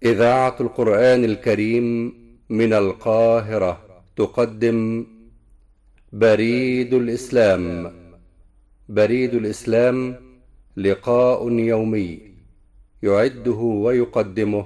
إذاعة القرآن الكريم من القاهرة تقدم بريد الإسلام. بريد الإسلام لقاء يومي يعده ويقدمه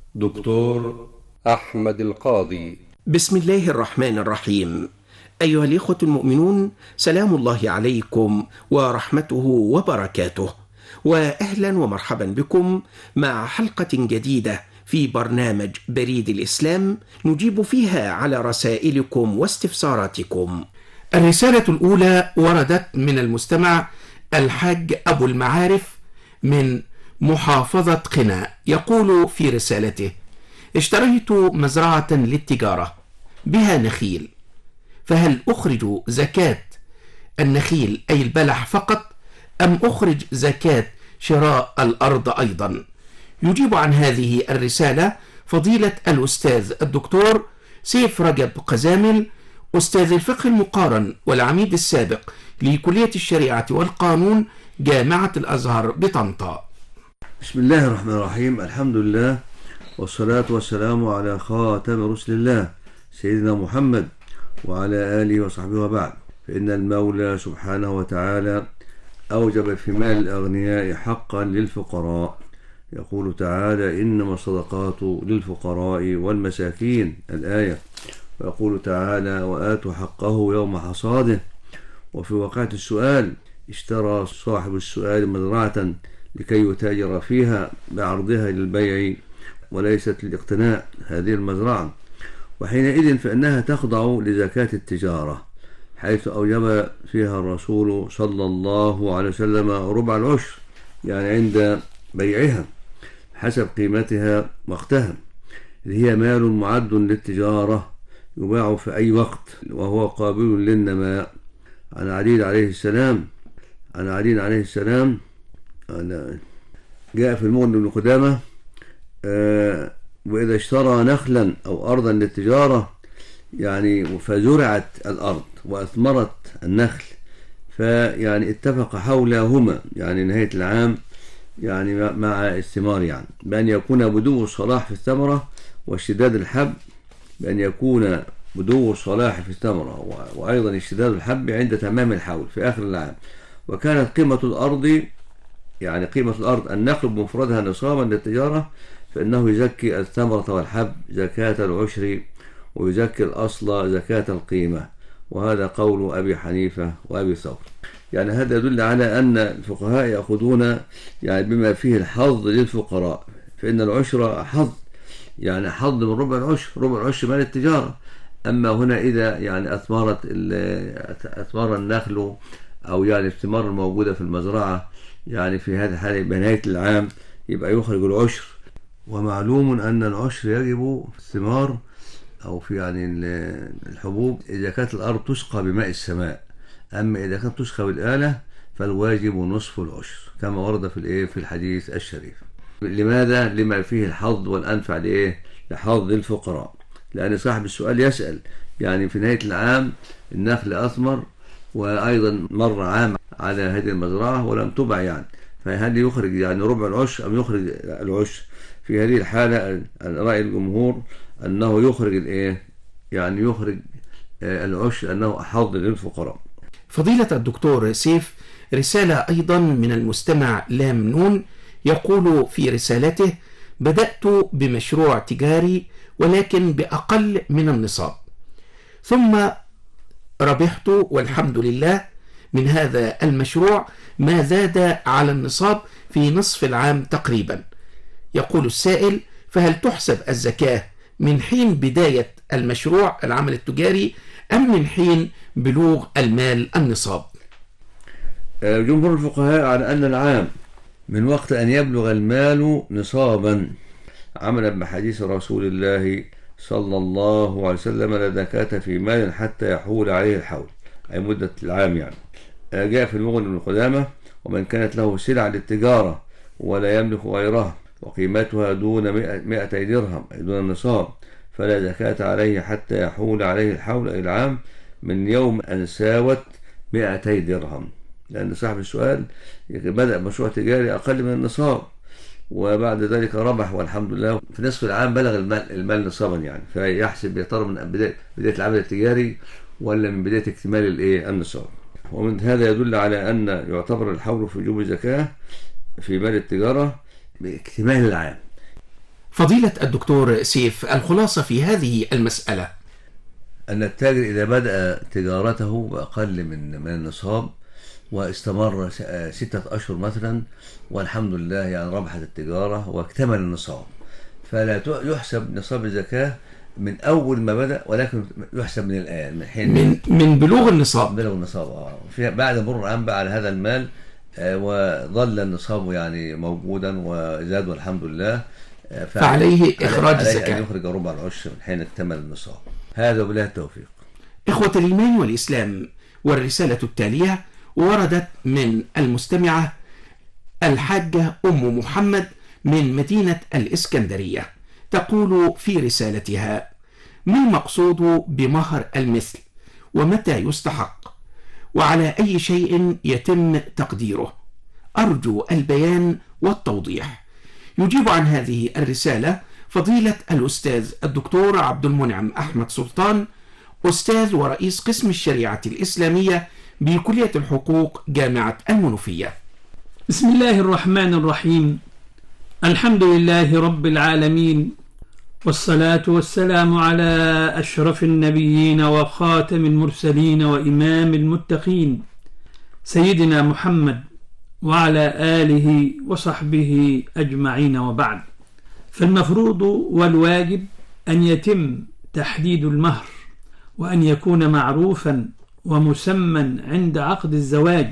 دكتور أحمد القاضي. بسم الله الرحمن الرحيم. أيها الإخوة المؤمنون، سلام الله عليكم ورحمته وبركاته، وأهلا ومرحبا بكم مع حلقة جديدة في برنامج بريد الإسلام نجيب فيها على رسائلكم واستفساراتكم. الرسالة الأولى وردت من المستمع الحاج أبو المعارف من محافظة قنا، يقول في رسالته: اشتريت مزرعة للتجارة بها نخيل، فهل أخرج زكاة النخيل أي البلح فقط أم أخرج زكاة شراء الأرض أيضا؟ يجيب عن هذه الرسالة فضيلة الأستاذ الدكتور سيف رجب قزامل، أستاذ الفقه المقارن والعميد السابق لكلية الشريعة والقانون جامعة الأزهر بطنطا. بسم الله الرحمن الرحيم. الحمد لله والصلاة والسلام على خاتم رسل الله سيدنا محمد وعلى آله وصحبه وبعد. فإن المولى سبحانه وتعالى أوجب في مال الأغنياء حقا للفقراء، يقول تعالى: إنما الصدقات للفقراء والمساكين، الآية. ويقول تعالى: وآتوا حقه يوم حصاده. وفي واقعة السؤال: اشترى صاحب السؤال مزرعة لكي يتاجر فيها بعرضها للبيع وليست للاقتناء هذه المزرعة، وحينئذ فإنها تخضع لزكاة التجارة، حيث أوجب فيها الرسول صلى الله عليه وسلم ربع العشر، يعني عند بيعها حسب قيمتها وقتها، اللي هي مال معد للتجارة يباع في أي وقت وهو قابل للنماء. عن علي عليه السلام جاء في المغني بن قدامة: وإذا اشترى نخلا أو أرضا للتجارة، يعني فزرعت الأرض وأثمرت النخل، فيعني اتفق حولهما، يعني نهاية العام، يعني مع استمار، يعني بأن يكون بدو الصلاح في الثمرة واشتداد الحب، بأن يكون بدو الصلاح في الثمرة وأيضا اشتداد الحب عند تمام الحول في آخر العام. وكانت قيمة الأرض، يعني قيمة الأرض النخل بمفردها نصابا للتجارة، فإنه يزكي الثمرة والحب زكاة العشر ويزكي الأصل زكاة القيمة. وهذا قول أبي حنيفة وأبي ثور. يعني هذا يدل على أن الفقهاء يأخذون يعني بما فيه الحظ للفقراء، فإن العشر حظ، يعني حظ من ربع العشر، ربع العشر مال التجارة. أما هنا إذا يعني أثمر النخل أو يعني الثمار الموجودة في المزرعة، يعني في هذه الحالة بنهاية العام يبقى يخرج العشر. ومعلوم أن العشر يجب في الثمار أو في يعني الحبوب إذا كانت الأرض تسقى بماء السماء، أما إذا كانت تسقى بالآلة فالواجب نصف العشر كما ورد في الحديث الشريف. لماذا؟ لما فيه الحظ والأنفع لحظ الفقراء، لأن صاحب السؤال يسأل يعني في نهاية العام النخل أثمر وأيضا مر عام على هذه المزرعة ولم تبع، يعني فهل يخرج يعني ربع العشر أم يخرج العشر؟ في هذه الحالة رأي الجمهور أنه يخرج يعني يخرج العشر، أنه أحظ للفقراء. فضيلة الدكتور سيف، رسالة أيضا من المستمع لام نون، يقول في رسالته: بدأت بمشروع تجاري ولكن بأقل من النصاب، ثم ربحت والحمد لله من هذا المشروع ما زاد على النصاب في نصف العام تقريبا. يقول السائل: فهل تحسب الزكاة من حين بداية المشروع العمل التجاري أم من حين بلوغ المال النصاب؟ جمهور الفقهاء على أن العام من وقت أن يبلغ المال نصابا، عملا بحديث رسول الله صلى الله عليه وسلم: لا زكاة في مال حتى يحول عليه الحول، أي مدة العام. يعني جاء في المغني بن قدامة: ومن كانت له سلعة للتجارة ولا يملك غيرها وقيمتها دون 200 درهم أي دون النصاب، فلا زكاة عليه حتى يحول عليه الحول أي العام من يوم أن ساوت 200 درهم، لأن صاحب السؤال بدأ مشروع تجاري أقل من النصاب، وبعد ذلك ربح والحمد لله. في نصف العام بلغ المال نصابا يعني، فيحسب يا ترى من بداية العمل التجاري ولا من بداية اكتمال النصاب. ومن هذا يدل على أن يعتبر الحول في وجوب الزكاة في مال التجارة باكتمال العام. فضيلة الدكتور سيف، الخلاصة في هذه المسألة أن التاجر إذا بدأ تجارته بأقل من النصاب واستمر 6 أشهر مثلا والحمد لله يعني ربحت التجارة واكتمل النصاب، فلا يحسب نصاب الزكاة من أول ما بدأ، ولكن يحسب من الآن، من حين من بلوغ النصاب. بلوغ النصاب بعد مرور العام بقى على هذا المال، وظل النصاب يعني موجودا وزاد والحمد لله، فعليه إخراج الزكاة، أن يخرج ربع العشر من حين اكتمل النصاب. هذا وبالله التوفيق. إخوة الإيمان والإسلام، والرسالة التالية وردت من المستمعة الحاجة أم محمد من مدينة الإسكندرية، تقول في رسالتها: ما المقصود بمهر المثل؟ ومتى يستحق؟ وعلى أي شيء يتم تقديره؟ أرجو البيان والتوضيح. يجيب عن هذه الرسالة فضيلة الأستاذ الدكتور عبد المنعم أحمد سلطان، أستاذ ورئيس قسم الشريعة الإسلامية بكلية الحقوق جامعة المنوفية. بسم الله الرحمن الرحيم. الحمد لله رب العالمين، والصلاة والسلام على أشرف النبيين وخاتم المرسلين وإمام المتقين سيدنا محمد وعلى آله وصحبه أجمعين، وبعد. فالمفروض والواجب أن يتم تحديد المهر، وأن يكون معروفا ومسمى عند عقد الزواج،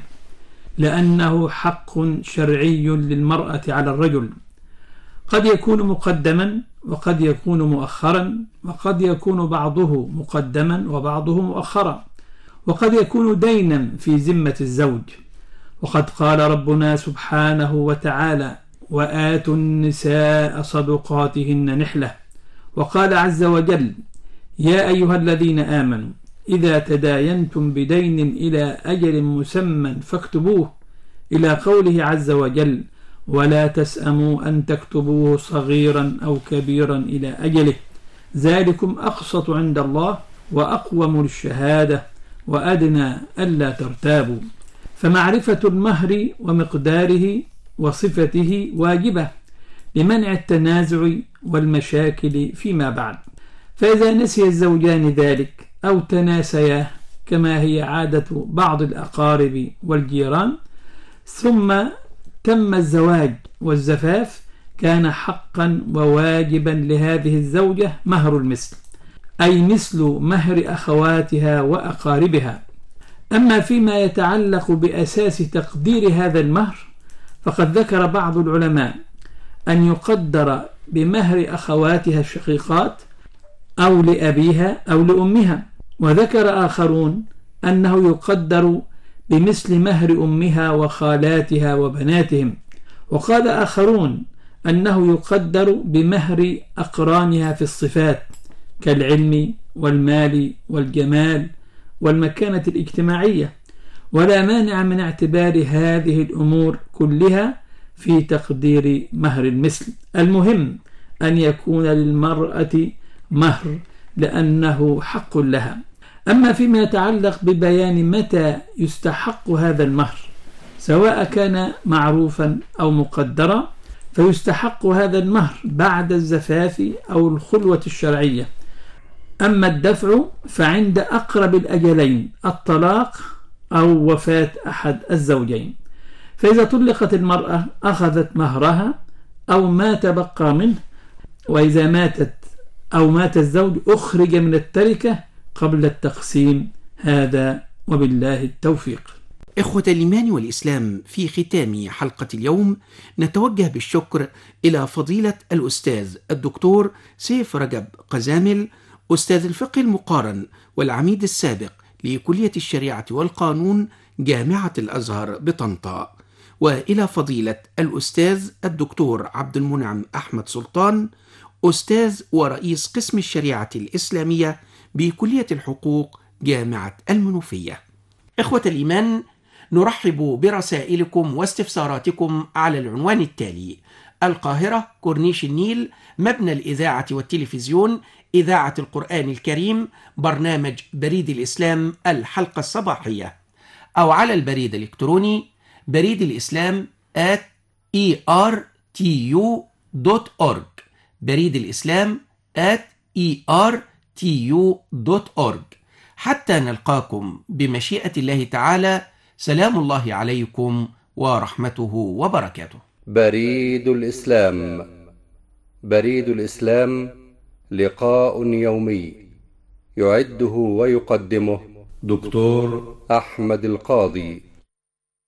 لأنه حق شرعي للمرأة على الرجل، قد يكون مقدما وقد يكون مؤخرا، وقد يكون بعضه مقدما وبعضه مؤخرا، وقد يكون دينا في ذمة الزوج. وقد قال ربنا سبحانه وتعالى: وآتوا النساء صدقاتهن نحلة. وقال عز وجل: يا أيها الذين آمنوا إذا تداينتم بدين إلى أجل مسمى فاكتبوه، إلى قوله عز وجل: ولا تسأموا أن تكتبوه صغيرا أو كبيرا إلى أجله، ذلكم أقسط عند الله وأقوم للشهادة وأدنى ألا ترتابوا. فمعرفة المهر ومقداره وصفته واجبة لمنع التنازع والمشاكل فيما بعد. فإذا نسي الزوجان ذلك أو تناسياه كما هي عادة بعض الأقارب والجيران، ثم تم الزواج والزفاف، كان حقا وواجبا لهذه الزوجة مهر المثل، أي مثل مهر أخواتها وأقاربها. أما فيما يتعلق بأساس تقدير هذا المهر، فقد ذكر بعض العلماء أن يقدر بمهر أخواتها الشقيقات أو لأبيها أو لأمها، وذكر آخرون أنه يقدر بمثل مهر أمها وخالاتها وبناتهم، وقال آخرون أنه يقدر بمهر أقرانها في الصفات كالعلم والمال والجمال والمكانة الاجتماعية، ولا مانع من اعتبار هذه الأمور كلها في تقدير مهر المثل. المهم أن يكون للمرأة مهر لأنه حق لها. أما فيما يتعلق ببيان متى يستحق هذا المهر، سواء كان معروفا أو مقدرا، فيستحق هذا المهر بعد الزفاف أو الخلوة الشرعية. أما الدفع فعند أقرب الأجلين، الطلاق أو وفاة أحد الزوجين. فإذا طلقت المرأة أخذت مهرها أو ما تبقى منه، وإذا ماتت أو مات الزوج أخرج من التركة قبل التقسيم. هذا وبالله التوفيق. إخوة الإيمان والإسلام، في ختام حلقة اليوم نتوجه بالشكر إلى فضيلة الأستاذ الدكتور سيف رجب قزامل، أستاذ الفقه المقارن والعميد السابق لكلية الشريعة والقانون جامعة الأزهر بطنطا، وإلى فضيلة الأستاذ الدكتور عبد المنعم أحمد سلطان، أستاذ ورئيس قسم الشريعة الإسلامية بكلية الحقوق جامعة المنوفية. إخوة الإيمان، نرحب برسائلكم واستفساراتكم على العنوان التالي: القاهرة، كورنيش النيل، مبنى الإذاعة والتلفزيون، إذاعة القرآن الكريم، برنامج بريد الإسلام الحلقة الصباحية، أو على البريد الإلكتروني بريد الإسلام @ertu.org، بريد الإسلام @ertu.org. حتى نلقاكم بمشيئة الله تعالى، سلام الله عليكم ورحمته وبركاته. بريد الإسلام. بريد الإسلام لقاء يومي يعده ويقدمه دكتور أحمد القاضي.